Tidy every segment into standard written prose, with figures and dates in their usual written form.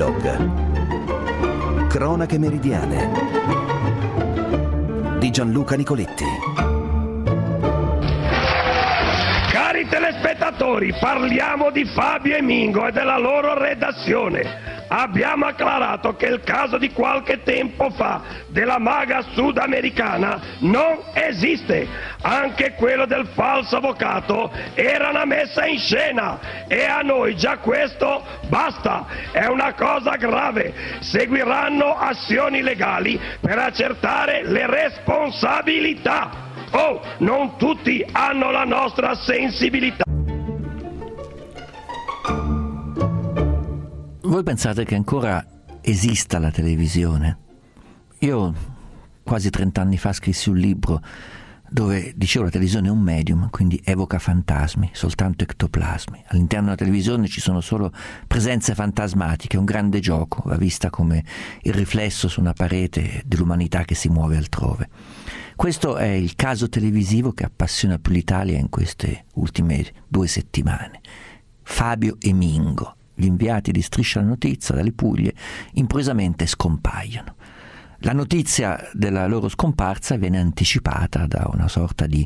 Vlog. Cronache meridiane di Gianluca Nicoletti. Cari telespettatori, parliamo di Fabio e Mingo e della loro redazione. Abbiamo acclarato che il caso di qualche tempo fa della maga sudamericana non esiste. Anche quello del falso avvocato era una messa in scena e a noi già questo basta. È una cosa grave. Seguiranno azioni legali per accertare le responsabilità. Oh, non tutti hanno la nostra sensibilità. Voi pensate che ancora esista la televisione? Io quasi 30 anni fa scrissi un libro dove dicevo la televisione è un medium, quindi evoca fantasmi, soltanto ectoplasmi. All'interno della televisione ci sono solo presenze fantasmatiche, un grande gioco, va vista come il riflesso su una parete dell'umanità che si muove altrove. Questo è il caso televisivo che appassiona più l'Italia in queste ultime 2 settimane. Fabio e Mingo, gli inviati di Striscia la Notizia dalle Puglie, improvvisamente scompaiono. La notizia della loro scomparsa viene anticipata da una sorta di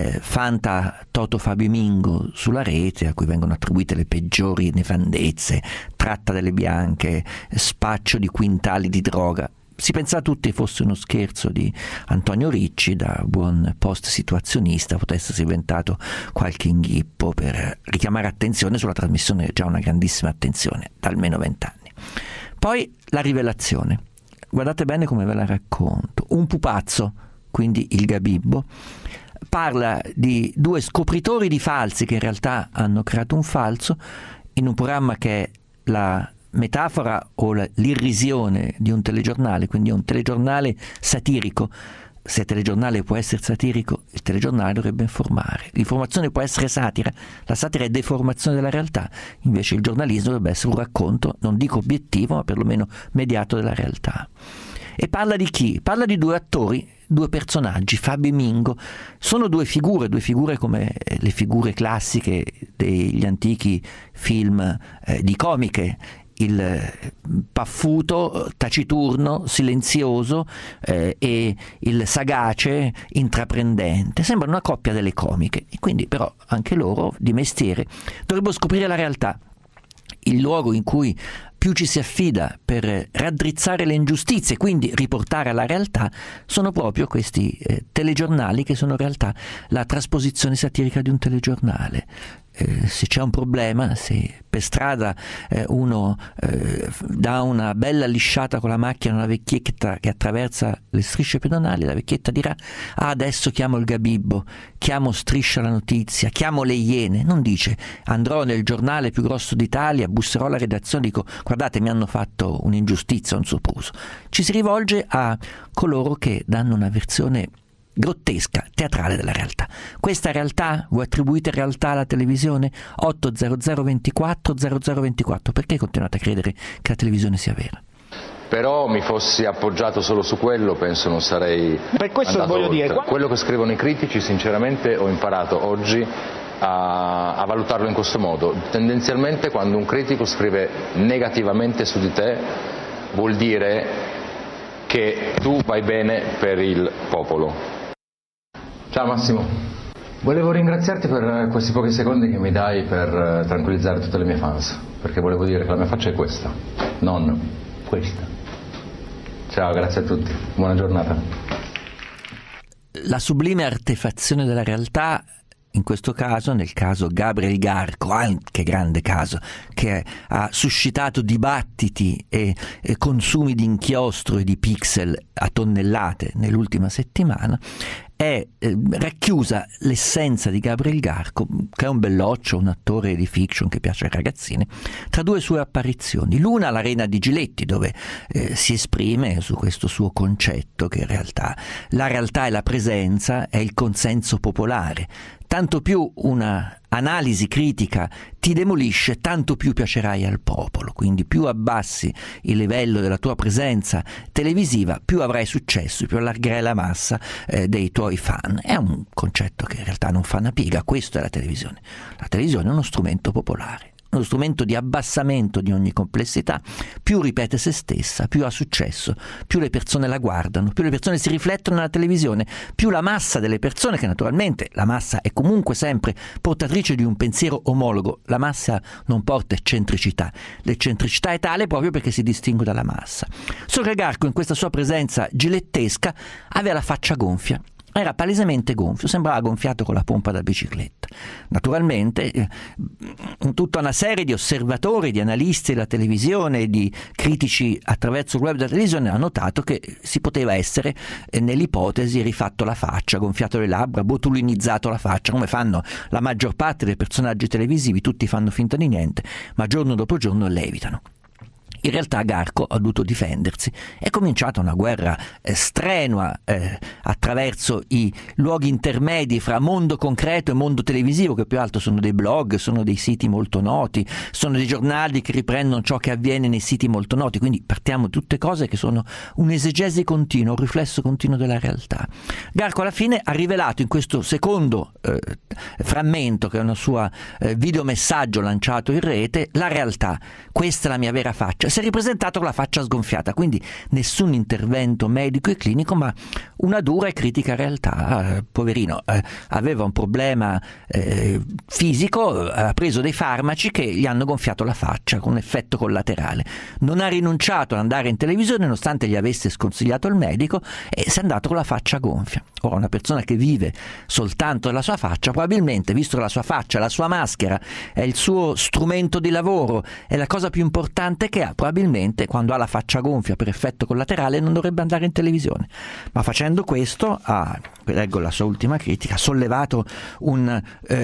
fanta Toto Fabio e Mingo sulla rete, a cui vengono attribuite le peggiori nefandezze, tratta delle bianche, spaccio di quintali di droga. Si pensava tutti fosse uno scherzo di Antonio Ricci, da buon post-situazionista potesse inventato qualche inghippo per richiamare attenzione sulla trasmissione, già una grandissima attenzione, da almeno 20 anni. Poi la rivelazione. Guardate bene come ve la racconto. Un pupazzo, quindi il Gabibbo, parla di 2 scopritori di falsi che in realtà hanno creato un falso in un programma che è la metafora o l'irrisione di un telegiornale, quindi è un telegiornale satirico. Se il telegiornale può essere satirico, il telegiornale dovrebbe informare. L'informazione può essere satira, la satira è deformazione della realtà, invece il giornalismo dovrebbe essere un racconto, non dico obiettivo, ma perlomeno mediato della realtà. E parla di chi? Parla di 2 attori, 2 personaggi, Fabio e Mingo. Sono 2 figure come le figure classiche degli antichi film di comiche. Il paffuto, taciturno, silenzioso e il sagace, intraprendente. Sembra una coppia delle comiche, e quindi però anche loro di mestiere dovrebbero scoprire la realtà, il luogo in cui più ci si affida per raddrizzare le ingiustizie, quindi riportare alla realtà, sono proprio questi telegiornali che sono in realtà la trasposizione satirica di un telegiornale. Se c'è un problema, se per strada uno dà una bella lisciata con la macchina a una vecchietta che attraversa le strisce pedonali, la vecchietta dirà: ah, adesso chiamo il Gabibbo, chiamo Striscia la Notizia, chiamo le Iene. Non dice: andrò nel giornale più grosso d'Italia, busserò alla redazione e dico: guardate, mi hanno fatto un'ingiustizia, un sopruso. Ci si rivolge a coloro che danno una versione grottesca, teatrale della realtà. Questa realtà? Voi attribuite realtà alla televisione? 800 24 0024. Perché continuate a credere che la televisione sia vera? Però mi fossi appoggiato solo su quello, penso non sarei per questo andato voglio oltre. dire, quello che scrivono i critici, sinceramente ho imparato oggi a valutarlo in questo modo. Tendenzialmente quando un critico scrive negativamente su di te vuol dire che tu vai bene per il popolo. Ciao Massimo, volevo ringraziarti per questi pochi secondi che mi dai per tranquillizzare tutte le mie fans, perché volevo dire che la mia faccia è questa, non questa. Ciao, grazie a tutti, buona giornata. La sublime artefazione della realtà, in questo caso, nel caso Gabriel Garco, anche grande caso, che ha suscitato dibattiti e consumi di inchiostro e di pixel a tonnellate nell'ultima settimana, è racchiusa l'essenza di Gabriel Garco, che è un belloccio, un attore di fiction che piace ai ragazzini, tra 2 sue apparizioni. L'una all'Arena di Giletti, dove si esprime su questo suo concetto che in realtà la realtà è la presenza, è il consenso popolare. Tanto più una analisi critica ti demolisce, tanto più piacerai al popolo. Quindi più abbassi il livello della tua presenza televisiva, più avrai successo, più allargerai la massa dei tuoi fan. È un concetto che in realtà non fa una piega. Questo è la televisione. La televisione è uno strumento popolare uno strumento di abbassamento di ogni complessità, più ripete se stessa, più ha successo, più le persone la guardano, più le persone si riflettono nella televisione, più la massa delle persone, che naturalmente la massa è comunque sempre portatrice di un pensiero omologo, la massa non porta eccentricità, l'eccentricità è tale proprio perché si distingue dalla massa. Solo che Garco, in questa sua presenza gilettesca, aveva la faccia gonfia. Era palesemente gonfio, sembrava gonfiato con la pompa da bicicletta. Naturalmente tutta una serie di osservatori, di analisti della televisione, di critici attraverso il web della televisione hanno notato che si poteva essere nell'ipotesi rifatto la faccia, gonfiato le labbra, botulinizzato la faccia, come fanno la maggior parte dei personaggi televisivi. Tutti fanno finta di niente, ma giorno dopo giorno levitano. In realtà Garco ha dovuto difendersi. È cominciata una guerra strenua attraverso i luoghi intermedi fra mondo concreto e mondo televisivo, che più altro sono dei blog, sono dei siti molto noti, sono dei giornali che riprendono ciò che avviene nei siti molto noti. Quindi partiamo da tutte cose che sono un'esegesi continua, un riflesso continuo della realtà. Garco alla fine ha rivelato in questo secondo frammento, che è un suo videomessaggio lanciato in rete, la realtà. Questa è la mia vera faccia. Si è ripresentato con la faccia sgonfiata, quindi nessun intervento medico e clinico, ma una dura e critica realtà. Poverino, aveva un problema fisico, ha preso dei farmaci che gli hanno gonfiato la faccia con effetto collaterale. Non ha rinunciato ad andare in televisione nonostante gli avesse sconsigliato il medico, e si è andato con la faccia gonfia. Ora, una persona che vive soltanto della sua faccia, probabilmente, visto che la sua faccia, la sua maschera è il suo strumento di lavoro, è la cosa più importante che ha, probabilmente quando ha la faccia gonfia per effetto collaterale non dovrebbe andare in televisione. Ma facendo questo, leggo la sua ultima critica, ha sollevato una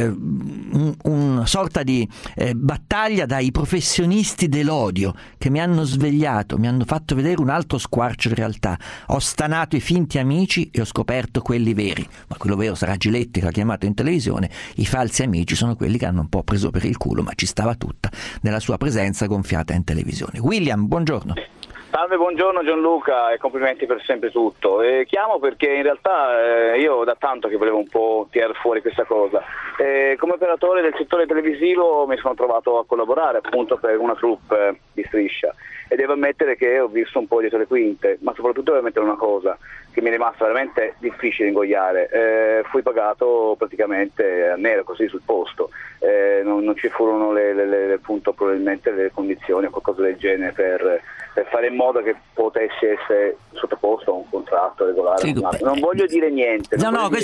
sorta di battaglia dai professionisti dell'odio che mi hanno svegliato, mi hanno fatto vedere un altro squarcio di realtà. Ho stanato i finti amici e ho scoperto quelli veri. Ma quello vero sarà Giletti, che l'ha chiamato in televisione. I falsi amici sono quelli che hanno un po' preso per il culo, ma ci stava tutta nella sua presenza gonfiata in televisione. William, buongiorno. Salve, buongiorno Gianluca e complimenti per sempre tutto. Chiamo perché in realtà io da tanto che volevo un po' tirare fuori questa cosa. Come operatore del settore televisivo mi sono trovato a collaborare appunto per una troupe di Striscia, e devo ammettere che ho visto un po' dietro le quinte, ma soprattutto devo ammettere una cosa che mi è rimasta veramente difficile ingoiare. Fui pagato praticamente a nero, così sul posto. Non ci furono appunto probabilmente le condizioni o qualcosa del genere per fare in modo che potessi essere sottoposto a un contratto regolare. Sì, non voglio dire niente.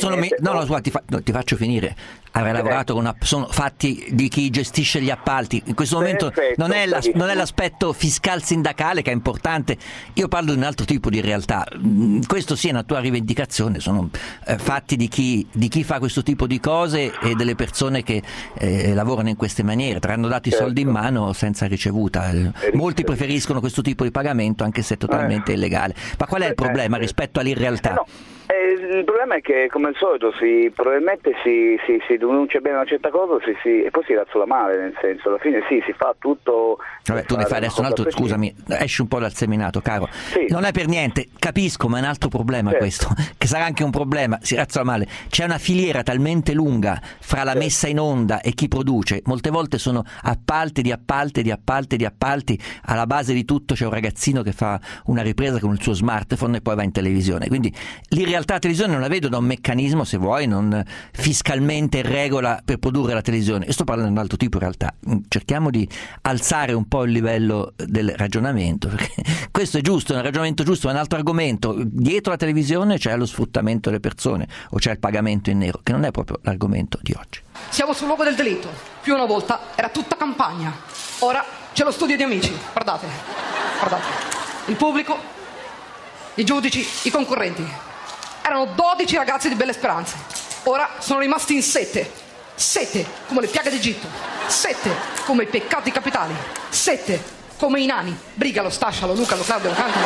Ti faccio finire. Avrei lavorato sono fatti di chi gestisce gli appalti. In questo momento non è l'aspetto fiscal sindacale che è importante. Io parlo di un altro tipo di realtà. Questo sia una tua rivendicazione, sono fatti di chi fa questo tipo di cose e delle persone che lavorano in queste maniere. Ti hanno dato i soldi in mano senza ricevuta. Molti preferiscono questo tipo di pagamento anche se è totalmente illegale. Ma qual è il problema rispetto all'irrealtà? Il problema è che, come al solito, probabilmente si denuncia bene una certa cosa e poi si razzola male, nel senso, alla fine si fa tutto. Vabbè, tu ne fai adesso un altro, scusami, esci un po' dal seminato, caro. Sì. Non è per niente, capisco, ma è un altro problema questo, che sarà anche un problema, si razzola male. C'è una filiera talmente lunga fra la messa in onda e chi produce, molte volte sono appalti di appalti di appalti di appalti, alla base di tutto c'è un ragazzino che fa una ripresa con il suo smartphone e poi va in televisione, quindi l'irrealtà la televisione non la vedo da un meccanismo, se vuoi, non fiscalmente in regola per produrre la televisione. Io sto parlando di un altro tipo in realtà. Cerchiamo di alzare un po' il livello del ragionamento, perché questo è giusto, è un ragionamento giusto, ma è un altro argomento. Dietro la televisione c'è lo sfruttamento delle persone o c'è il pagamento in nero, che non è proprio l'argomento di oggi. Siamo sul luogo del delitto. Più una volta era tutta campagna. Ora c'è lo studio di amici. Guardate. Il pubblico, i giudici, i concorrenti. Erano 12 ragazzi di belle speranze. Ora sono rimasti in 7. 7 come le piaghe d'Egitto. 7 come i peccati capitali. 7 come i nani. Brigalo, Stascialo, Lucalo, Claudio, Cantalo,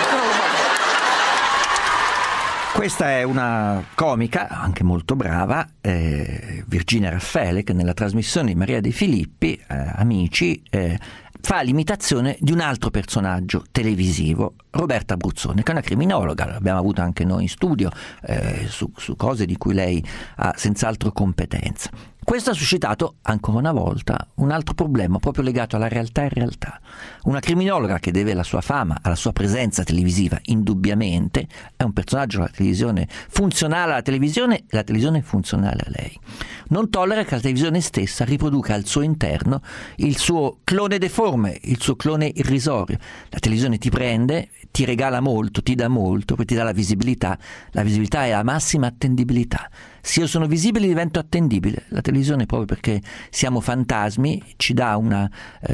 Questa è una comica, anche molto brava, Virginia Raffaele, che nella trasmissione di Maria De Filippi, Amici, fa l'imitazione di un altro personaggio televisivo, Roberta Abruzzone, che è una criminologa, l'abbiamo avuta anche noi in studio, su cose di cui lei ha senz'altro competenza. Questo ha suscitato, ancora una volta, un altro problema proprio legato alla realtà e realtà. Una criminologa che deve la sua fama alla sua presenza televisiva, indubbiamente, è un personaggio della televisione funzionale alla televisione e la televisione è funzionale a lei. Non tollera che la televisione stessa riproduca al suo interno il suo clone deforme, il suo clone irrisorio. La televisione ti prende, ti regala molto, ti dà molto, poi ti dà la visibilità è la massima attendibilità. Se io sono visibile divento attendibile. La televisione, proprio perché siamo fantasmi, ci dà una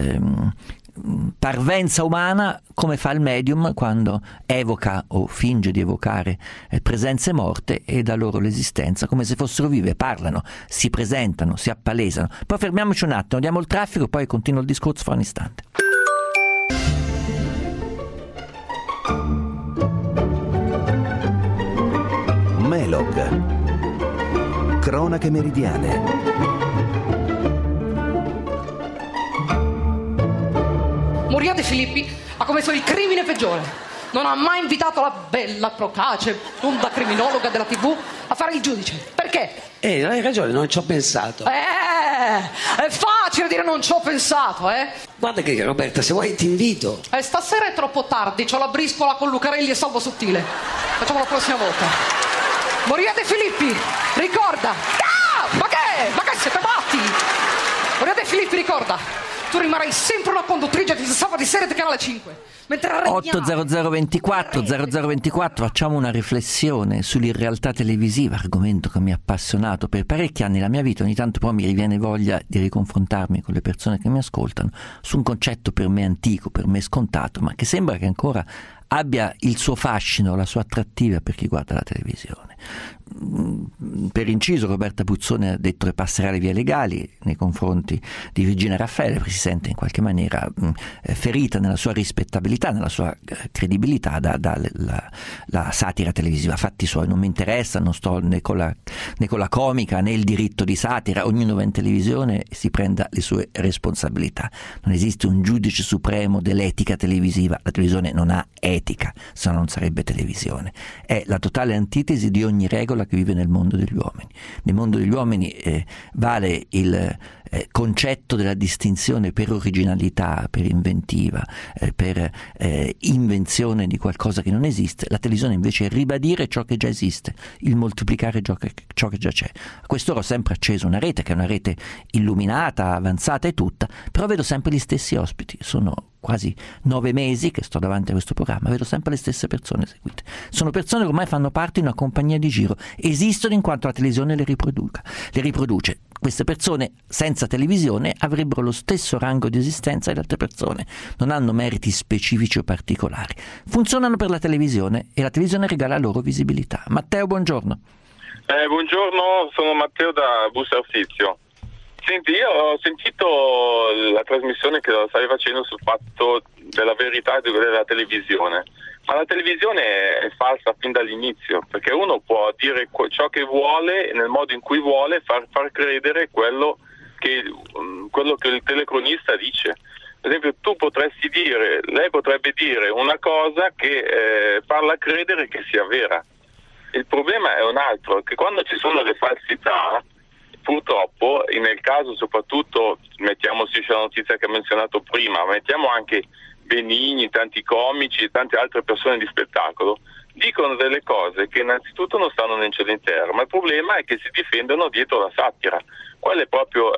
parvenza umana, come fa il medium quando evoca o finge di evocare presenze morte e dà loro l'esistenza come se fossero vive, parlano, si presentano, si appalesano. Poi fermiamoci un attimo, diamo il traffico e poi continuo il discorso fra un istante. Melog. Cronache meridiane. Moria De Filippi ha commesso il crimine peggiore. Non ha mai invitato la bella Procace, onda criminologa della TV, a fare il giudice. Perché? Hai ragione, non ci ho pensato. È facile dire non ci ho pensato, Guarda che Roberta, se vuoi ti invito. Stasera è troppo tardi, c'ho la briscola con Lucarelli e Salvo Sottile. Facciamo la prossima volta. Moria De Filippi, ricorda. Ma che siete matti? Moria De Filippi, ricorda. Tu rimarrai sempre una conduttrice di sabati sera di Canale 5. Mentre 80024 0024, facciamo una riflessione sull'irrealtà televisiva, argomento che mi ha appassionato per parecchi anni nella mia vita. Ogni tanto però mi riviene voglia di riconfrontarmi con le persone che mi ascoltano su un concetto per me antico, per me scontato, ma che sembra che ancora abbia il suo fascino, la sua attrattiva per chi guarda la televisione. Per inciso, Roberta Puzzone ha detto che passerà le vie legali nei confronti di Virginia Raffaele, perché si sente in qualche maniera ferita nella sua rispettabilità, nella sua credibilità dalla satira televisiva. Fatti suoi, non mi interessa, non sto né con la comica né il diritto di satira, ognuno va in televisione e si prenda le sue responsabilità. Non esiste un giudice supremo dell'etica televisiva, la televisione non ha etica, se no non sarebbe televisione. È la totale antitesi di ogni regola che vive nel mondo degli uomini. Nel mondo degli uomini vale il concetto della distinzione per originalità, per inventiva, per invenzione di qualcosa che non esiste. La televisione invece è ribadire ciò che già esiste, il moltiplicare ciò che già c'è. A quest'ora ho sempre acceso una rete che è una rete illuminata, avanzata e tutta, però vedo sempre gli stessi ospiti. Sono quasi 9 mesi che sto davanti a questo programma, vedo sempre le stesse persone seguite. Sono persone che ormai fanno parte di una compagnia di giro, esistono in quanto la televisione le riproduce. Queste persone senza televisione avrebbero lo stesso rango di esistenza delle altre persone, non hanno meriti specifici o particolari, funzionano per la televisione e la televisione regala loro visibilità. Matteo, buongiorno. Buongiorno, sono Matteo da Busto Arsizio. Senti, io ho sentito la trasmissione che stavi facendo sul fatto della verità della televisione, ma la televisione è falsa fin dall'inizio, perché uno può dire ciò che vuole nel modo in cui vuole, far credere quello che il telecronista dice. Per esempio, lei potrebbe dire una cosa che farla credere che sia vera. Il problema è un altro, che quando ci sono le falsità, purtroppo, nel caso soprattutto, mettiamo Striscia la Notizia che ho menzionato prima, mettiamo anche Benigni, tanti comici e tante altre persone di spettacolo, dicono delle cose che innanzitutto non stanno nel cielo in terra, ma il problema è che si difendono dietro la satira. Quella è proprio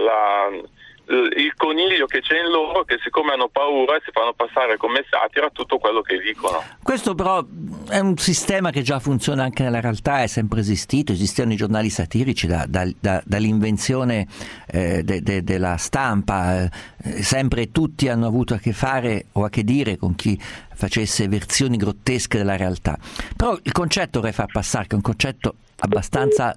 il coniglio che c'è in loro, che siccome hanno paura si fanno passare come satira tutto quello che dicono. Questo però è un sistema che già funziona anche nella realtà, è sempre esistito, esistevano i giornali satirici dall'invenzione della stampa, sempre tutti hanno avuto a che fare o a che dire con chi facesse versioni grottesche della realtà. Però il concetto vorrei far passare, che è un concetto abbastanza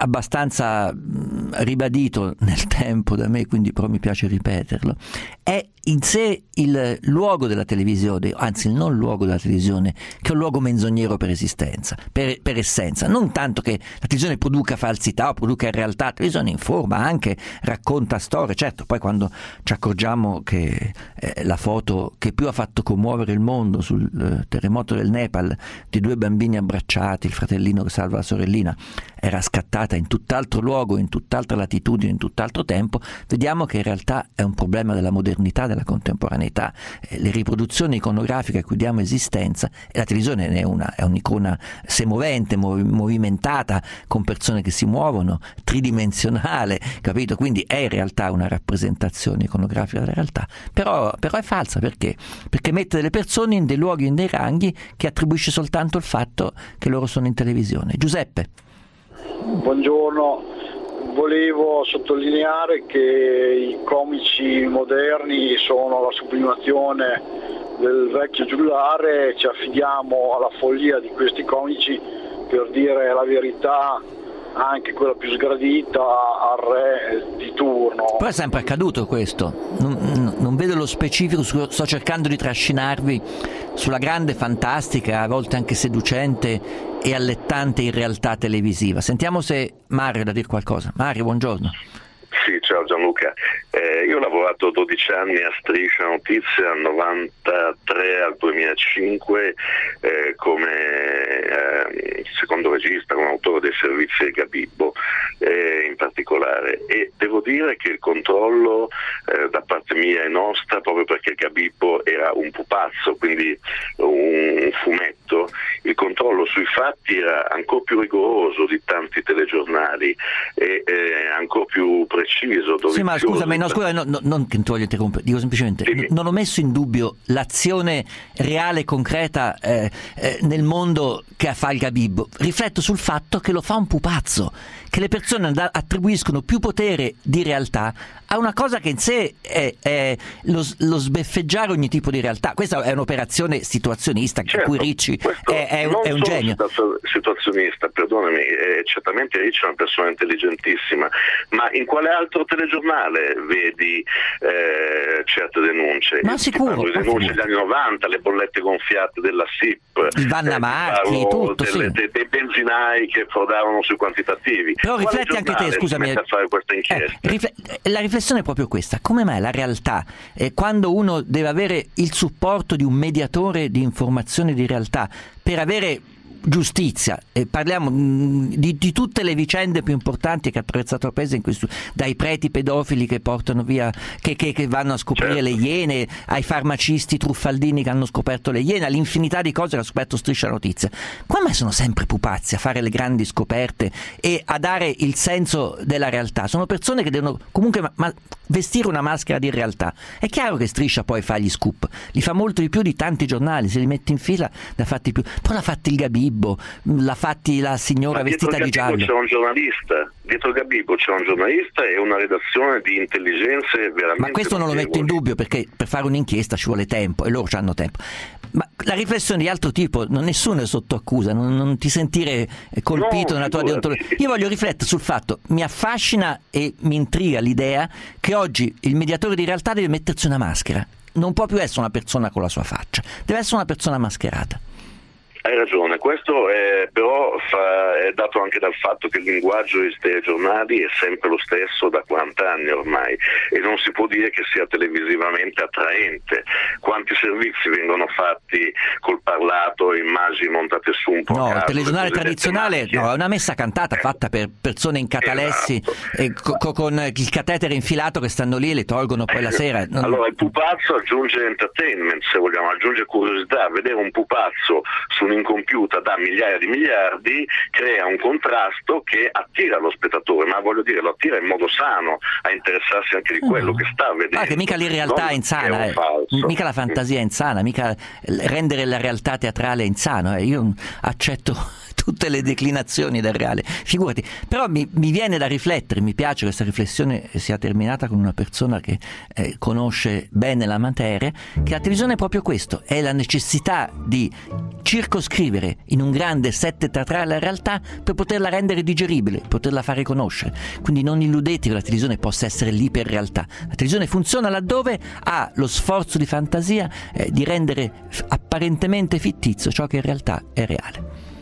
abbastanza ribadito nel tempo da me, quindi però mi piace ripeterlo, è in sé il luogo della televisione, anzi il non luogo della televisione, che è un luogo menzognero per esistenza, per essenza, non tanto che la televisione produca falsità o produca realtà, la televisione informa, anche racconta storie, certo, poi quando ci accorgiamo che la foto che più ha fatto commuovere il mondo sul terremoto del Nepal, di 2 bambini abbracciati, il fratellino che salva la sorellina, era scattata in tutt'altro luogo, in tutt'altra latitudine, in tutt'altro tempo, vediamo che in realtà è un problema della modernità, della contemporaneità. Le riproduzioni iconografiche a cui diamo esistenza, e la televisione è un'icona semovente, movimentata, con persone che si muovono, tridimensionale, capito? Quindi è in realtà una rappresentazione iconografica della realtà, però è falsa. Perché? Perché mette delle persone in dei luoghi, in dei ranghi, che attribuisce soltanto il fatto che loro sono in televisione. Giuseppe. Buongiorno, volevo sottolineare che i comici moderni sono la sublimazione del vecchio giullare, ci affidiamo alla follia di questi comici per dire la verità, anche quella più sgradita, al re di turno. Però è sempre accaduto questo, non vedo lo specifico, sto cercando di trascinarvi sulla grande, fantastica, a volte anche seducente e allettante in realtà televisiva. Sentiamo se Mario ha da dire qualcosa. Mario, buongiorno. Sì, ciao Gianluca. Io ho lavorato 12 anni a Striscia Notizie, dal 93 al 2005 come secondo regista, come autore dei servizi di Gabibbo in particolare, e devo dire che il controllo da parte mia e nostra, proprio perché Gabibbo era un pupazzo, quindi un fumetto, il controllo sui fatti era ancora più rigoroso di tanti telegiornali e ancora più preciso. Sì, ma scusami, non che ti voglio interrompere, dico semplicemente, non ho messo in dubbio l'azione reale, concreta nel mondo che fa il Gabibbo, rifletto sul fatto che lo fa un pupazzo, che le persone attribuiscono più potere di realtà a una cosa che in sé è lo sbeffeggiare ogni tipo di realtà. Questa è un'operazione situazionista, certo, cui Ricci è un genio. Situazionista, perdonami, certamente Ricci è una persona intelligentissima, ma in quale altro telegiornale vedi certe denunce? Ma sicuro. Le denunce degli anni 90, le bollette gonfiate della SIP, il Vanna Marchi, tutto, dei benzinai che frodavano sui quantitativi. Però rifletti anche te, scusami, a fare questa inchiesta? La riflessione è proprio questa: come mai la realtà, quando uno deve avere il supporto di un mediatore di informazione di realtà per avere giustizia, parliamo di tutte le vicende più importanti che ha attraversato il paese, dai preti pedofili che portano via, che vanno a scoprire, certo, le Iene, ai farmacisti truffaldini che hanno scoperto le Iene, all'infinità di cose che ha scoperto Striscia Notizia. Come mai sono sempre pupazzi a fare le grandi scoperte e a dare il senso della realtà? Sono persone che devono comunque vestire una maschera di realtà. È chiaro che Striscia poi fa gli scoop, li fa molto di più di tanti giornali, se li metti in fila ne ha fatti più. Poi l'ha fatti il Gabibbo, l'ha fatti la signora vestita di giallo. C'è un giornalista, dietro Gabibbo c'è un giornalista e una redazione di intelligenze veramente. Ma questo non lo metto in dubbio, perché per fare un'inchiesta ci vuole tempo e loro hanno tempo. Ma la riflessione di altro tipo, nessuno è sotto accusa, non ti sentire colpito nella tua deontologia. Io voglio riflettere sul fatto, mi affascina e mi intriga l'idea che oggi il mediatore di realtà deve mettersi una maschera, non può più essere una persona con la sua faccia, deve essere una persona mascherata. Hai ragione, questo però è dato anche dal fatto che il linguaggio dei telegiornali è sempre lo stesso da 40 anni ormai e non si può dire che sia televisivamente attraente. Quanti servizi vengono fatti col parlato, immagini montate su un po'? No, il telegiornale tradizionale è una messa cantata fatta per persone in catalessi, esatto, con il catetere infilato che stanno lì e le tolgono poi la sera. Allora il pupazzo aggiunge entertainment, se vogliamo, aggiunge curiosità. Vedere un pupazzo su un'incompiuta da migliaia di miliardi crea un contrasto che attira lo spettatore, ma voglio dire, lo attira in modo sano a interessarsi anche di quello che sta vedendo. Che mica l'irrealtà è insana, mica la fantasia è insana, mica rendere la realtà teatrale è insano. Io accetto tutte le declinazioni del reale, figurati. Però mi viene da riflettere, mi piace che questa riflessione sia terminata con una persona che conosce bene la materia, che la televisione è proprio questo, è la necessità di circoscrivere in un grande set teatrale la realtà per poterla rendere digeribile, poterla fare conoscere. Quindi non illudetevi che la televisione possa essere l'iperrealtà. La televisione funziona laddove ha lo sforzo di fantasia di rendere apparentemente fittizio ciò che in realtà è reale.